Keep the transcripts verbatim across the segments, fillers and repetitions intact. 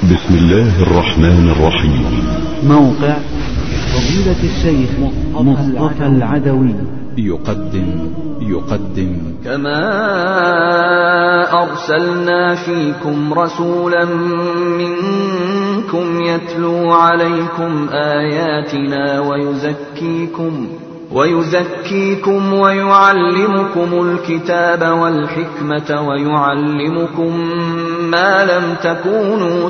بسم الله الرحمن الرحيم. موقع فضيلة الشيخ مصطفى العدوي يقدم يقدم كما أرسلنا فيكم رسولا منكم يتلو عليكم آياتنا ويزكيكم ويزكيكم ويعلمكم الكتاب والحكمة ويعلمكم ما لم تكونوا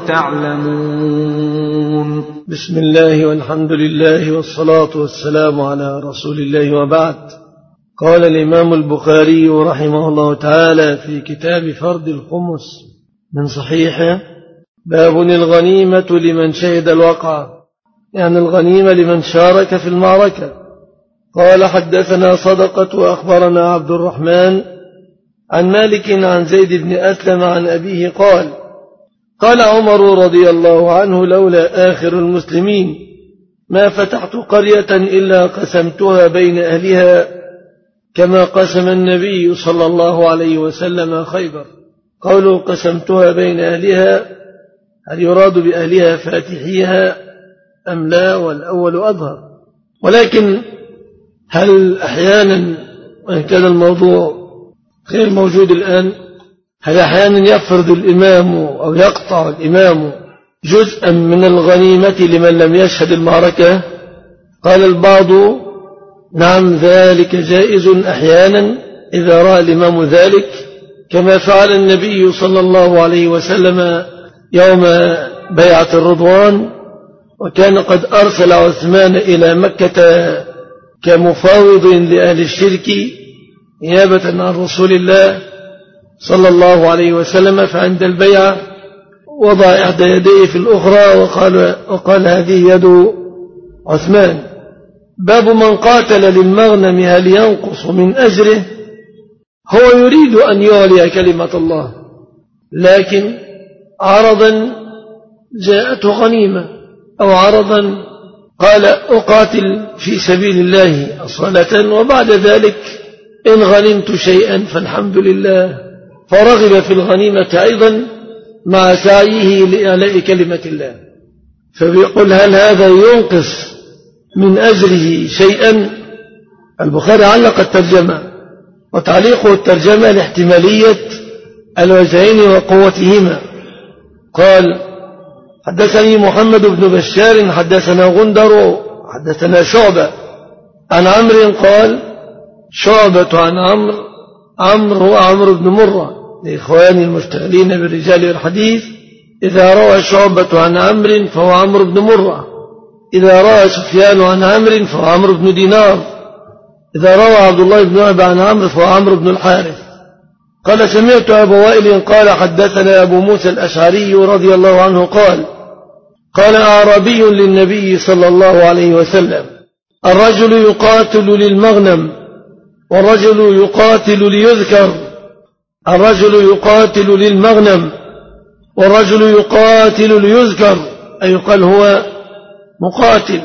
تعلمون. بسم الله والحمد لله والصلاة والسلام على رسول الله، وبعد. قال الإمام البخاري رحمه الله تعالى في كتاب فرض الخمس من صحيحه: باب الغنيمة لمن شهد الوقعة، يعني الغنيمة لمن شارك في المعركة. قال: حدثنا صدقة وأخبرنا عبد الرحمن عن مالك عن زيد بن أسلم عن أبيه قال: قال عمر رضي الله عنه: لولا آخر المسلمين ما فتحت قرية إلا قسمتها بين أهلها كما قسم النبي صلى الله عليه وسلم خيبر. قوله قسمتها بين أهلها، هل يراد بأهلها فاتحيها أم لا؟ والأول أظهر. ولكن هل أحيانا، وإن كان الموضوع غير موجود الآن، هل أحيانا يفرض الإمام أو يقطع الإمام جزءا من الغنيمة لمن لم يشهد المعركة؟ قال البعض: نعم، ذلك جائز أحيانا إذا رأى الإمام ذلك، كما فعل النبي صلى الله عليه وسلم يوم بيعة الرضوان، وكان قد أرسل عثمان إلى مكة كمفاوض لأهل الشرك نيابة عن رسول الله صلى الله عليه وسلم، فعند البيعة وضع إحدى يديه في الأخرى وقال, وقال هذه يد عثمان. باب من قاتل للمغنم هل ينقص من أجره؟ هو يريد أن يعلي كلمة الله، لكن عرضا جاءته غنيمة، أو عرضا قال: أقاتل في سبيل الله أصالة، وبعد ذلك إن غنمت شيئا فالحمد لله، فرغب في الغنيمة أيضا مع سعيه لإعلاء كلمة الله. فبيقول: هل هذا ينقص من أجره شيئا؟ البخاري علق الترجمة، وتعليقه الترجمة لاحتمالية الوجهين وقوتهما. قال: حدثني محمد بن بشار حدثنا غندر حدثنا شعبة عن عمرو قال: شعبة عن عمرو، عمرو هو عمرو بن مرة لإخواني المشتغلين بالرجال والحديث، إذا روى شعبة عن عمرو فهو عمرو بن مرة، إذا روى سفيان عن عمرو فهو عمرو بن دينار، إذا روى عبد الله بن وهب عن عمرو فهو عمرو بن الحارث. قال: سمعت أبو وائل قال: حدثنا أبو موسى الأشعري رضي الله عنه قال: قال أعرابي للنبي صلى الله عليه وسلم: الرجل يقاتل للمغنم، والرجل يقاتل ليذكر. الرجل يقاتل للمغنم والرجل يقاتل ليذكر، أي يقال هو مقاتل،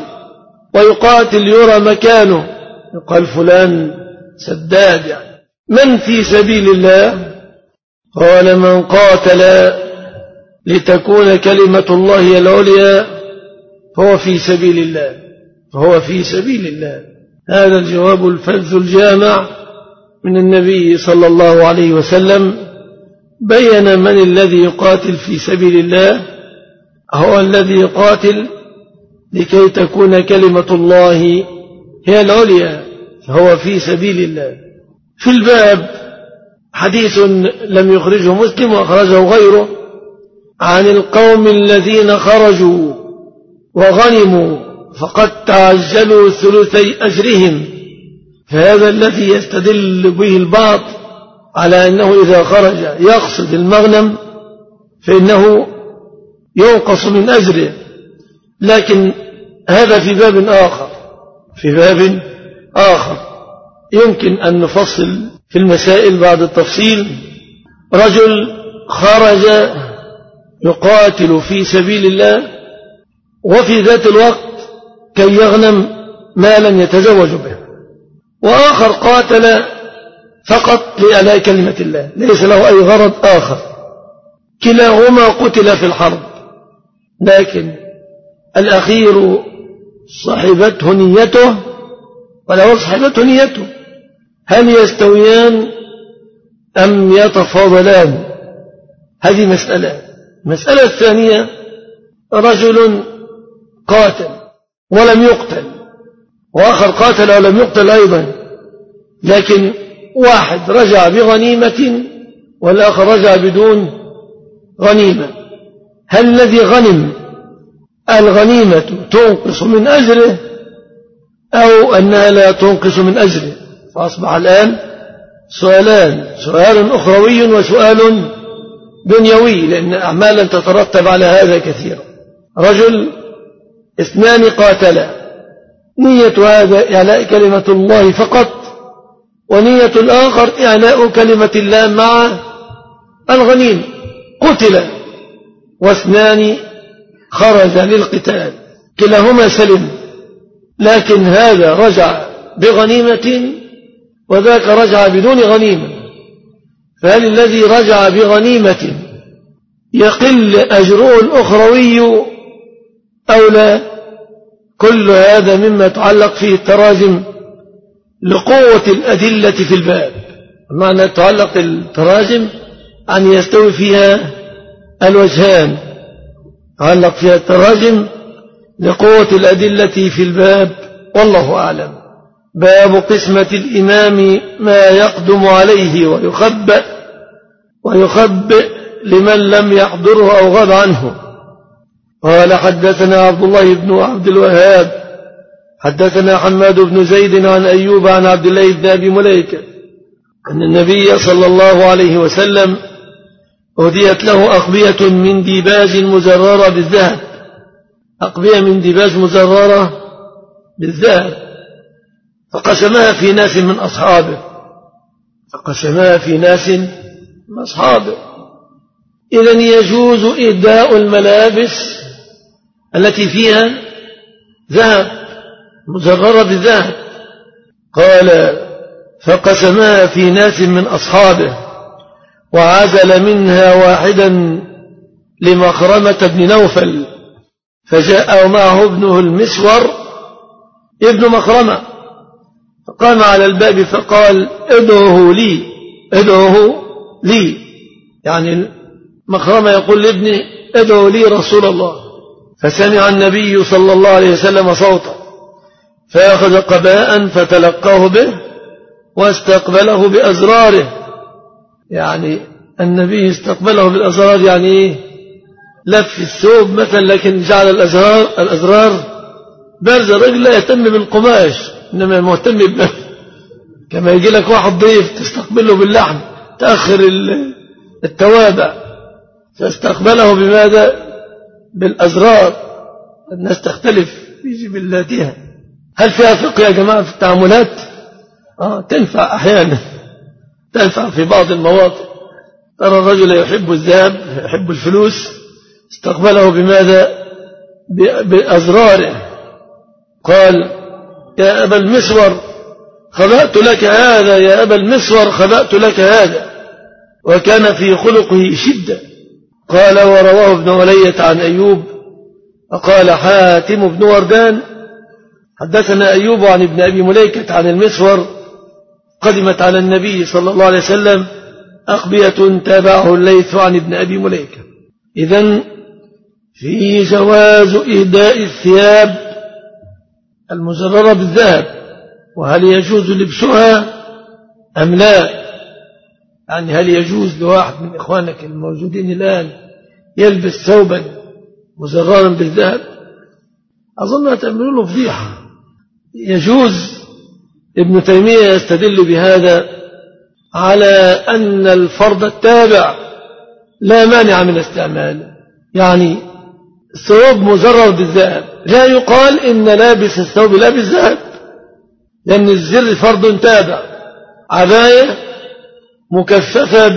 ويقاتل يرى مكانه، يقال فلان سداد. يعني من في سبيل الله؟ قال: من قاتل لتكون كلمة الله العليا فهو في سبيل الله، فهو في سبيل الله. هذا الجواب الفذ الجامع من النبي صلى الله عليه وسلم، بين من الذي يقاتل في سبيل الله. هو الذي يقاتل لكي تكون كلمة الله هي العليا، فهو في سبيل الله. في الباب حديث لم يخرجه مسلم وأخرجه غيره عن القوم الذين خرجوا وغنموا فقد تعجلوا ثلثي أجرهم، فهذا الذي يستدل به البعض على أنه إذا خرج يقصد المغنم فإنه ينقص من أجره، لكن هذا في باب آخر، في باب آخر يمكن أن نفصل في المسائل بعد التفصيل. رجل خرج يقاتل في سبيل الله، وفي ذات الوقت كي يغنم مالا يتزوج به، وآخر قاتل فقط لإعلاء كلمة الله، ليس له أي غرض آخر، كلاهما قتل في الحرب، لكن الأخير صحبته نيته ولا صحبته نيته، هل يستويان أم يتفاضلان؟ هذه مسألة. المسألة الثانية رجل قاتل ولم يقتل، وآخر قاتل ولم يقتل أيضا، لكن واحد رجع بغنيمة والآخر رجع بدون غنيمة، هل الذي غنم الغنيمة تنقص من أجره أو أنها لا تنقص من أجره؟ فأصبح الآن سؤالان، سؤال أخروي وسؤال دنيوي، لأن أعمالا تترتب على هذا كثيرا. رجل اثنان قاتلا، نية هذا إعلاء كلمة الله فقط، ونية الآخر إعلاء كلمة الله مع الغنيم، قتل واثنان خرج للقتال، كلاهما سلم، لكن هذا رجع بغنيمة وذاك رجع بدون غنيمة، فهل الذي رجع بغنيمة يقل أجره الأخروي أو لا؟ كل هذا مما يتعلق فيه التراجم لقوة الأدلة في الباب. معنى يتعلق التراجم أن يستوي فيها الوجهان، يتعلق فيها التراجم لقوة الأدلة في الباب، والله أعلم. باب قسمة الإمام ما يقدم عليه ويخبئ ويخبئ لمن لم يحضره أو غاب عنه. قال حدثنا عبد الله بن عبد الوهاب حدثنا حماد بن زيد عن أيوب عن عبد الله بن أبي مليكة أن النبي صلى الله عليه وسلم أهديت له أقبية من ديباج مزررة بالذهب، أقبية من ديباج مزررة بالذهب، فقسمها في ناس من أصحابه فقسمها في ناس من أصحابه إذن يجوز إهداء الملابس التي فيها ذهب مزررة بالذهب. قال فقسمها في ناس من أصحابه وعزل منها واحدا لمخرمة بن نوفل، فجاء معه ابنه المسور ابن مخرمة، فقام على الباب فقال ادعوه لي ادعوه لي، يعني مخرمة يقول لابنه ادعو لي رسول الله. فسمع النبي صلى الله عليه وسلم صوته فأخذ قباء فتلقاه به واستقبله بأزراره، يعني النبي استقبله بالأزرار، يعني إيه؟ لف الثوب مثلا، لكن جعل الأزرار الأزرار بارزة، الرجل لا يهتم بالقماش إنما مهتم بنفسه، كما يجي لك واحد ضيف تستقبله باللحم تأخر التوابع، فاستقبله بماذا؟ بالأزرار. الناس تختلف في جبلاتها. هل فيها فقه يا جماعة في التعاملات؟ آه تنفع أحيانا، تنفع في بعض المواطن. ترى الرجل يحب الذهب يحب الفلوس، استقبله بماذا؟ بأزراره. قال يا أبا المسور خبأت لك هذا، يا أبا المسور خبأت لك هذا، وكان في خلقه شدة. قال ورواه ابن علية عن أيوب وقال حاتم بن وردان حدثنا أيوب عن ابن أبي مليكة عن المسور قدمت على النبي صلى الله عليه وسلم أقبية تابعه الليث عن ابن أبي مليكة. إذن في جواز إهداء الثياب المزررة بالذهب، وهل يجوز لبسها أم لا؟ يعني هل يجوز لواحد من إخوانك الموجودين الآن يلبس ثوبا مزررا بالذهب؟ أظن تعملوا له فضيحة. يجوز. ابن تيمية يستدل بهذا على أن الفرض التابع لا مانع من استعماله، يعني ثوب مزرر بالذهب لا يقال إن لابس الثوب لا بالذهب، لأن الزر فرض تابع. عباية مكففة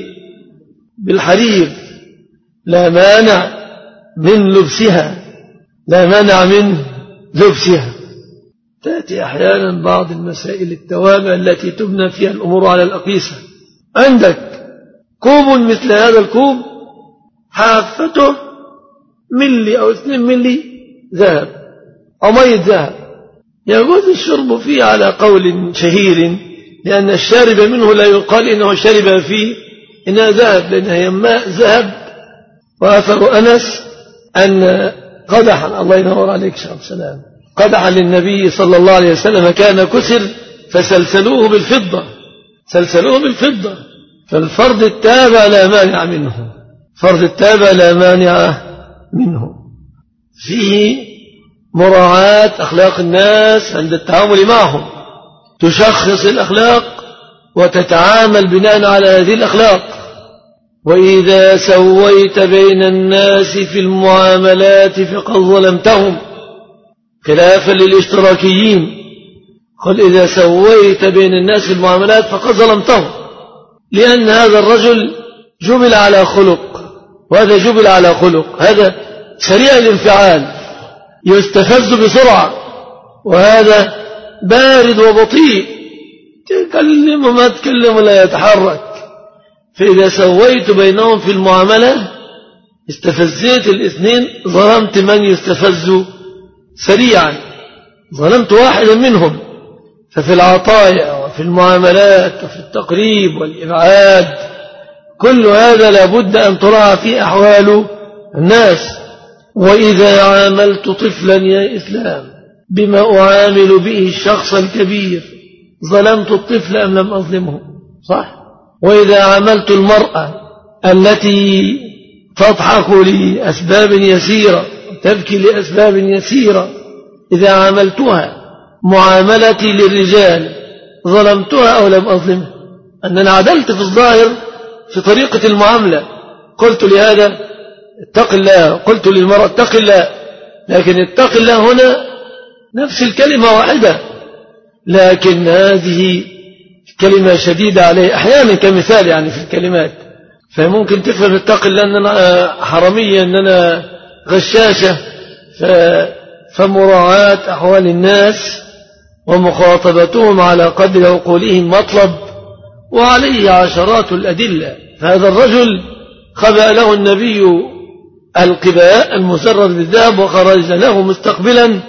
بالحرير لا مانع من لبسها لا مانع من لبسها. تأتي أحيانا بعض المسائل التوابع التي تبنى فيها الأمور على الأقيسة. عندك كوب مثل هذا الكوب حافته ملي أو اثنين ملي ذهب أو مية ذهب يجوز الشرب فيه على قول شهير، لأن الشارب منه لا يقال إنه شرب فيه إنها ذهب، لأنها هي ماء ذهب. وأثر أنس أن قدحا، الله ينور عليك شيخ السلام، قدحا للنبي صلى الله عليه وسلم كان كسر فسلسلوه بالفضة، سلسلوه بالفضة. فالفرض التابع لا مانع منه، فرض التابع لا مانع منه. فيه مراعاة أخلاق الناس عند التعامل معهم، تشخص الأخلاق وتتعامل بناء على هذه الأخلاق. وإذا سويت بين الناس في المعاملات فقد ظلمتهم، خلافا للاشتراكيين، قل إذا سويت بين الناس في المعاملات فقد ظلمتهم، لأن هذا الرجل جبل على خلق وهذا جبل على خلق، هذا سريع الانفعال يستفز بسرعة، وهذا بارد وبطيء تكلم ما تكلم لا يتحرك. فإذا سويت بينهم في المعاملة استفزيت الاثنين، ظلمت من يستفز سريعا، ظلمت واحدا منهم. ففي العطايا وفي المعاملات وفي التقريب والإبعاد كل هذا لابد أن تراعى في أحوال الناس. وإذا عاملت طفلا يا إسلام بما أعامل به الشخص الكبير ظلمت الطفل أم لم أظلمه؟ صح. وإذا عاملت المرأة التي تضحك لأسباب يسيرة تبكي لأسباب يسيرة، إذا عاملتها معاملتي للرجال ظلمتها أو لم أظلمها؟ أننا عدلت في الظاهر في طريقة المعاملة، قلت لهذا اتق الله، قلت للمرأة اتق الله، لكن اتق الله هنا نفس الكلمة واحدة، لكن هذه كلمة شديدة عليه أحيانا كمثال يعني في الكلمات، فممكن تفهم اتق الله أن أنا حرامية، أن أنا غشاشة. فمراعاة أحوال الناس ومخاطبتهم على قدر عقولهم مطلب، وعليه عشرات الأدلة. فهذا الرجل خبأ له النبي القباء المسرر بالذهب وخرج له مستقبلا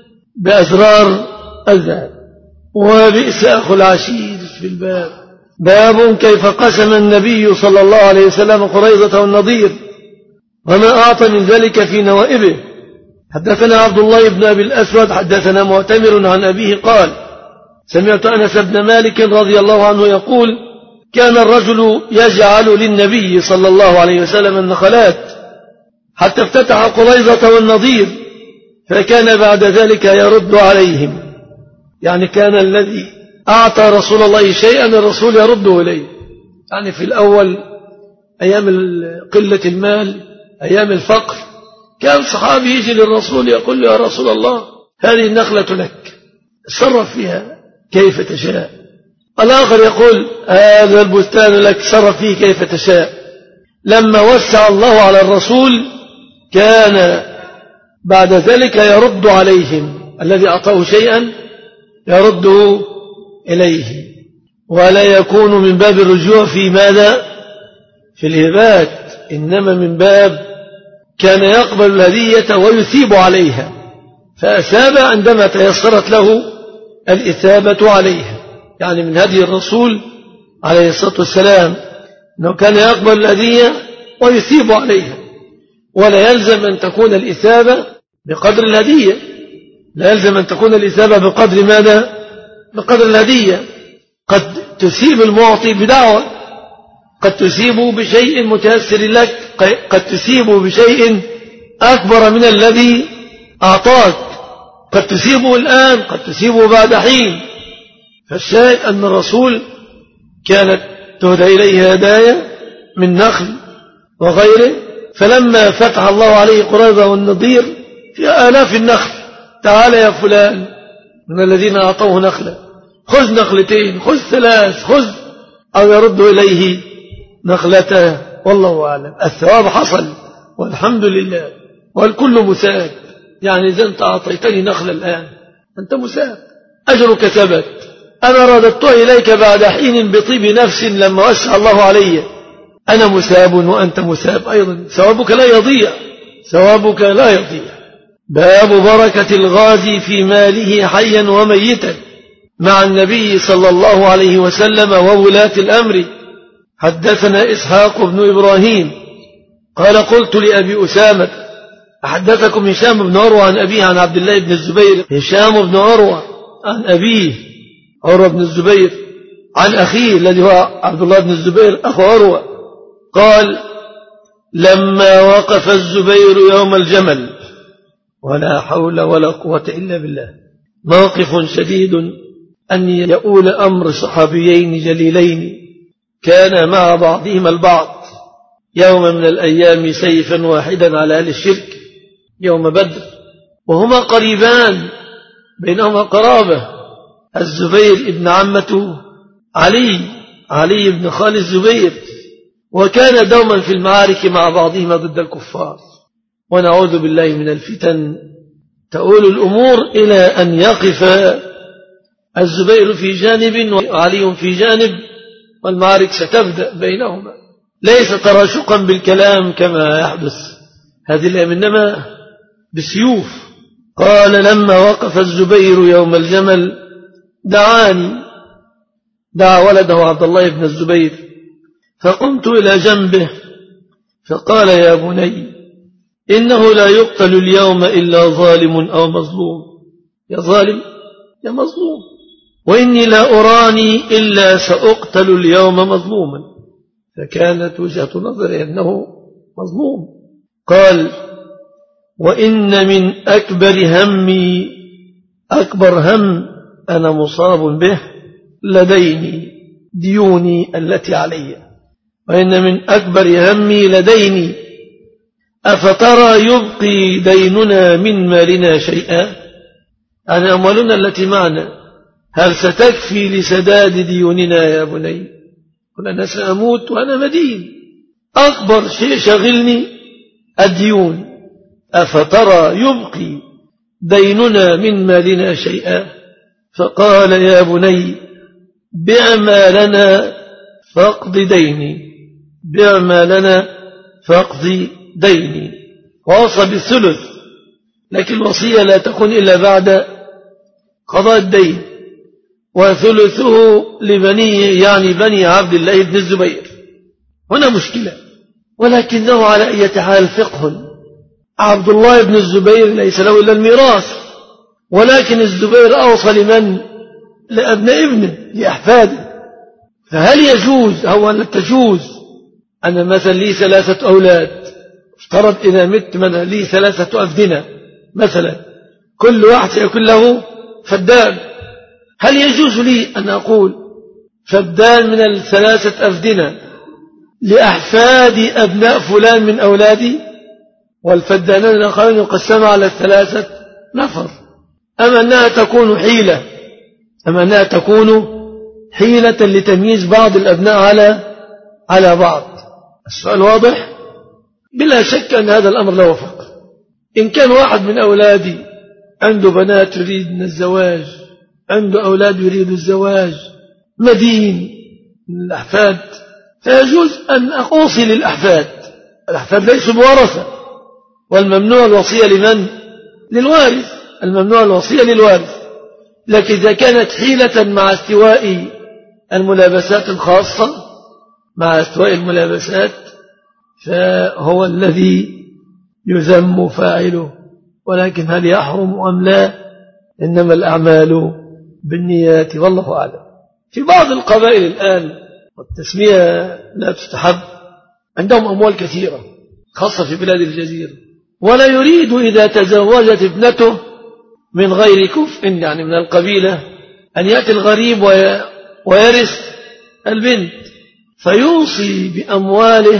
بأسرار الذهب. وبئس أخو العشير في الباب، باب كيف قسم النبي صلى الله عليه وسلم قريظة والنضير وما أعطى من ذلك في نوائبه. حدثنا عبد الله بن أبي الأسود حدثنا معتمر عن أبيه قال سمعت أنس بن مالك رضي الله عنه يقول كان الرجل يجعل للنبي صلى الله عليه وسلم النخلات حتى افتتح قريظة والنضير، فكان بعد ذلك يرد عليهم، يعني كان الذي أعطى رسول الله شيئا الرسول يرده إليه. يعني في الأول أيام قلة المال أيام الفقر كان صحابي يجي للرسول يقول له يا رسول الله هذه النخلة لك صرف فيها كيف تشاء. الآخر يقول هذا البستان لك صرف فيه كيف تشاء. لما وسع الله على الرسول كان بعد ذلك يرد عليهم، الذي أعطاه شيئا يرده إليه، ولا يكون من باب الرجوع في ماذا في الهبات، إنما من باب كان يقبل الهدية ويثيب عليها، فأثاب عندما تيسرت له الإثابة عليها. يعني من هدي الرسول عليه الصلاة والسلام أنه كان يقبل الهدية ويثيب عليها، ولا يلزم أن تكون الإثابة بقدر الهدية، لا يلزم أن تكون الإثابة بقدر ماذا بقدر الهدية. قد تثيب المعطي بدعوة، قد تثيبه بشيء متيسر لك، قد تثيبه بشيء أكبر من الذي أعطاك، قد تثيبه الآن قد تثيبه بعد حين. فالشاهد أن الرسول كانت تهدى إليه هدايا من نخل وغيره، فلما فتح الله عليه قريظة والنضير في آلاف النخل، تعال يا فلان من الذين أعطوه نخلة خذ نخلتين خذ ثلاث خذ، أو يرد إليه نخلته، والله أعلم. الثواب حصل والحمد لله والكل مساب. يعني إذا أنت أعطيتني نخلة الآن أنت مساب، أجرك ثبت. أنا رددتها إليك بعد حين بطيب نفس لما وسع الله علي، أنا مساب وأنت مساب أيضا، ثوابك لا يضيع، ثوابك لا يضيع. باب بركة الغازي في ماله حيا وميتا مع النبي صلى الله عليه وسلم وولاة الأمر. حدثنا إسحاق بن إبراهيم قال قلت لأبي أسامة أحدثكم هشام بن عروة عن أبيه عن عبد الله بن الزبير. هشام بن عروة عن أبيه عروة بن الزبير عن أخيه الذي هو عبد الله بن الزبير أخو عروة قال لما وقف الزبير يوم الجمل ولا حول ولا قوة إلا بالله. موقف شديد أن يؤول أمر صحابيين جليلين كان مع بعضهما البعض يوم من الأيام سيفا واحدا على أهل الشرك يوم بدر، وهما قريبان بينهما قرابة. الزبير ابن عمته علي علي بن خالد الزبير، وكان دوما في المعارك مع بعضهما ضد الكفار. ونعوذ بالله من الفتن تؤول الأمور إلى أن يقف الزبير في جانب وعلي في جانب، والمعارك ستبدأ بينهما، ليس تراشقا بالكلام كما يحدث هذه الأيام، إنما بالسيوف. قال لما وقف الزبير يوم الجمل دعاني، دعا ولده عبد الله بن الزبير، فقمت إلى جنبه فقال يا بني إنه لا يقتل اليوم إلا ظالم أو مظلوم. يا ظالم يا مظلوم، وإني لا أراني إلا سأقتل اليوم مظلوما. فكانت وجهة نظري أنه مظلوم. قال وإن من أكبر همي أكبر هم أنا مصاب به لديني ديوني التي علي، وإن من أكبر همي لديني أفترى يبقي ديننا من مالنا شيئا؟ أنا أموالنا التي معنا هل ستكفي لسداد ديوننا يا بني؟ قل أنا سأموت وأنا مدين، أكبر شيء شغلني الديون. أفترى يبقي ديننا من مالنا شيئا؟ فقال يا بني بع مالنا فاقض ديني، بع مالنا فاقض ديني. ووصى بالثلث، لكن الوصية لا تكون إلا بعد قضاء الدين، وثلثه لبنيه يعني بني عبد الله بن الزبير. هنا مشكلة، ولكنه على أي حال فقه. عبد الله بن الزبير ليس له إلا الميراث، ولكن الزبير أوصى لمن؟ لأبناء ابنه لأحفاده. فهل يجوز أو لا تجوز أنا مثلا لي ثلاثة أولاد، افترض إذا مت من لي ثلاثة أفدنة مثلا، كل واحد سيكون له فدان، هل يجوز لي أن أقول فدان من الثلاثة أفدنة لأحفاد أبناء فلان من أولادي، والفدانان الآخرين يقسم على الثلاثة نفر؟ أما أنها تكون حيلة أما أنها تكون حيلة لتمييز بعض الأبناء على على بعض؟ السؤال واضح. بلا شك أن هذا الأمر لا وفق. إن كان واحد من أولادي عنده بنات يريد من الزواج، عنده أولاد يريد الزواج، مدين من الأحفاد، فيجوز أن أوصي للأحفاد. الأحفاد ليسوا بورثة، والممنوع الوصية لمن؟ للوارث. الممنوع الوصية للوارث. لكن إذا كانت حيلة مع استواء الملابسات الخاصة، مع استواء الملابسات، فهو الذي يذم فاعله. ولكن هل يحرم أم لا؟ إنما الأعمال بالنيات والله أعلم. في بعض القبائل الآن والتسمية لا تستحب، عندهم أموال كثيرة خاصة في بلاد الجزيرة، ولا يريد إذا تزوجت ابنته من غير كفء يعني من القبيلة أن يأتي الغريب ويرث البنت، فيوصي بأمواله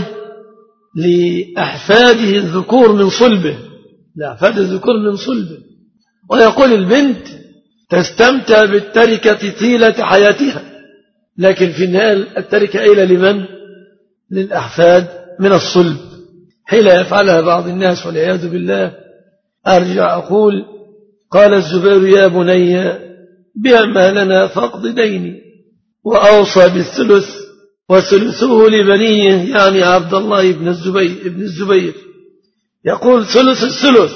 لأحفاده الذكور من صلبه، لأحفاد الذكور من صلبه، ويقول البنت تستمتع بالتركة طيلة حياتها، لكن في النهاية التركة إلى لمن؟ للأحفاد من الصلب. حيلة يفعلها بعض الناس والعياذ بالله. أرجع أقول قال الزبير يا بني بع مالنا فاقض ديني، وأوصى بالثلث، وثلثه لبنيه يعني عبد الله بن الزبير, ابن الزبير يقول ثلث الثلث،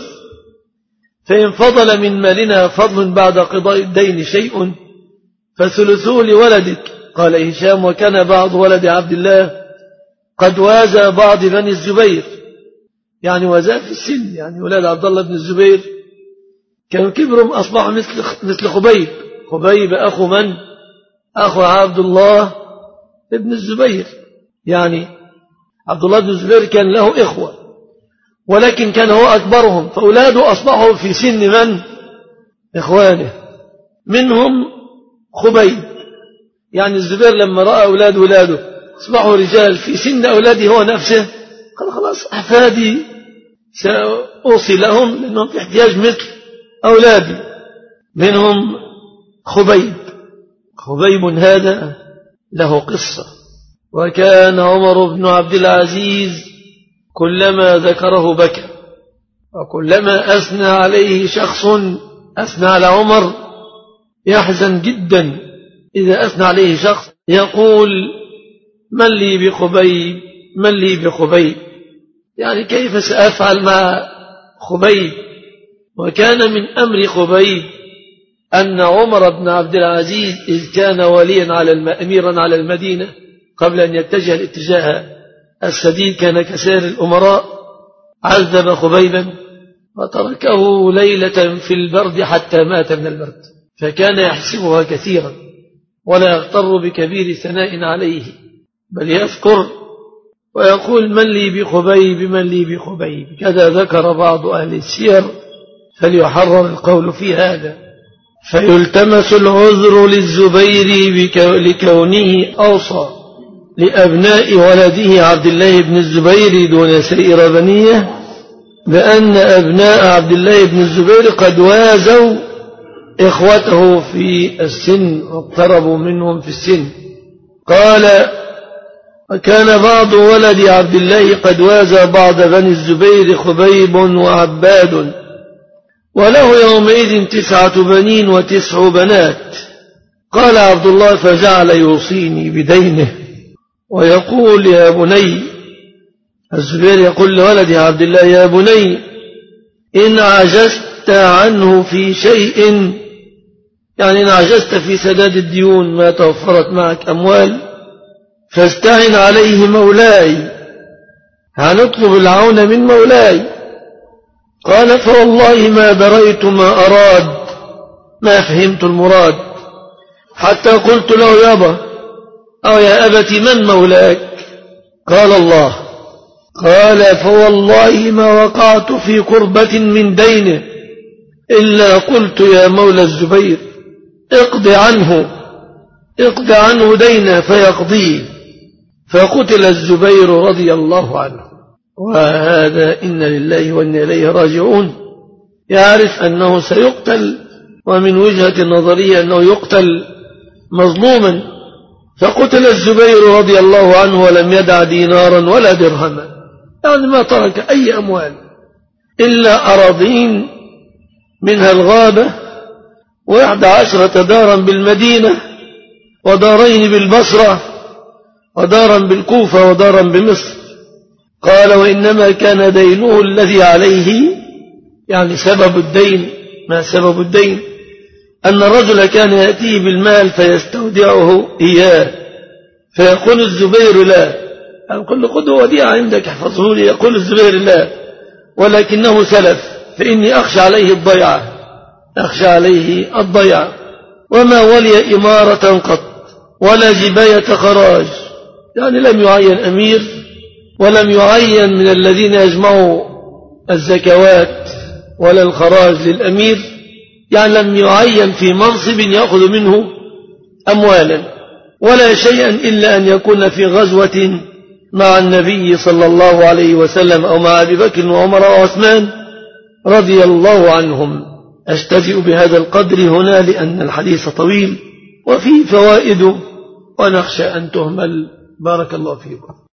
فإن فضل من مالنا فضل بعد قضاء الدين شيء فثلثوه لولدك. قال هشام: وكان بعض ولد عبد الله قد وازى بعض بني الزبير، يعني وزاه في السن، يعني ولاد عبد الله بن الزبير كانوا كبرهم أصبحوا مثل مثل خبيب. خبيب أخو من؟ أخو عبد الله بن الزبير. يعني عبد الله بن الزبير كان له إخوة، ولكن كان هو أكبرهم، فأولاده أصبحوا في سن من؟ إخوانه، منهم خبيب. يعني الزبير لما رأى أولاد أولاده أصبحوا رجال في سن أولاده هو نفسه، قال: خلاص أحفادي سأوصي لهم لأنهم في احتياج مثل أولادي. منهم خبيب. خبيب هذا له قصة. وكان عمر بن عبد العزيز كلما ذكره بكى، وكلما أثنى عليه شخص أثنى على عمر يحزن جدا. إذا أثنى عليه شخص يقول: من لي بخبيب، من لي بخبيب، يعني كيف سأفعل مع خبيب. وكان من أمر خبيب أن عمر بن عبد العزيز إذ كان وليا على أميرا على المدينة قبل أن يتجه الاتجاه السديد، كان كسائر الأمراء، عذب خبيبا وتركه ليلة في البرد حتى مات من البرد، فكان يحسبها كثيرا ولا يغتر بكبير ثناء عليه، بل يذكر ويقول: من لي بخبيب، من لي بخبيب. كذا ذكر بعض أهل السير، فليحرر القول في هذا. فيلتمس العذر للزبير لكونه أوصى لأبناء ولده عبد الله بن الزبير دون سائر بنيه، بأن أبناء عبد الله بن الزبير قد وازوا إخوته في السن واقتربوا منهم في السن. قال: وكان بعض ولد عبد الله قد وازى بعض بني الزبير خبيب وعباد، وله يومئذ تسعة بنين وتسع بنات. قال عبد الله: فجعل يوصيني بدينه ويقول: يا بني، الزبير يقول لولد عبد الله: يا بني، إن عجزت عنه في شيء، يعني إن عجزت في سداد الديون ما توفرت معك أموال، فاستعن عليه مولاي، هنطلب العون من مولاي. قال: فوالله ما دريت ما أراد، ما فهمت المراد، حتى قلت له: يابا أو يا أبت من مولاك؟ قال: الله. قال: فوالله ما وقعت في قربة من دينه إلا قلت: يا مولى الزبير اقض عنه، اقض عنه دينه فيقضيه. فقتل الزبير رضي الله عنه. وهذا إن لله وإنا إليه راجعون، يعرف أنه سيقتل، ومن وجهة نظرية أنه يقتل مظلوما، فقتل الزبير رضي الله عنه ولم يدع دينارا ولا درهما، يعني ما ترك أي أموال إلا أراضين منها الغابة، وإحدى عشرة دارا بالمدينة، ودارين بالبصرة، ودارا بالكوفة، ودارا بمصر. قال: وإنما كان دينه الذي عليه، يعني سبب الدين، ما سبب الدين؟ أن الرجل كان يأتيه بالمال فيستودعه إياه، فيقول الزبير: لا، يقول له: خذه وديعة عندك احفظه لي. يقول الزبير: لا، ولكنه سلف، فإني أخشى عليه الضيعة، أخشى عليه الضيعة. وما ولي إمارة قط ولا جباية خراج، يعني لم يعين أمير، ولم يعين من الذين يجمعوا الزكوات ولا الخراج للأمير، يعني لم يعين في منصب يأخذ منه أموالا ولا شيئا، إلا أن يكون في غزوة مع النبي صلى الله عليه وسلم أو مع أبي بكر وعمر وعثمان رضي الله عنهم. أجتزئ بهذا القدر هنا لأن الحديث طويل وفيه فوائد ونخشى أن تهمل. بارك الله فيكم.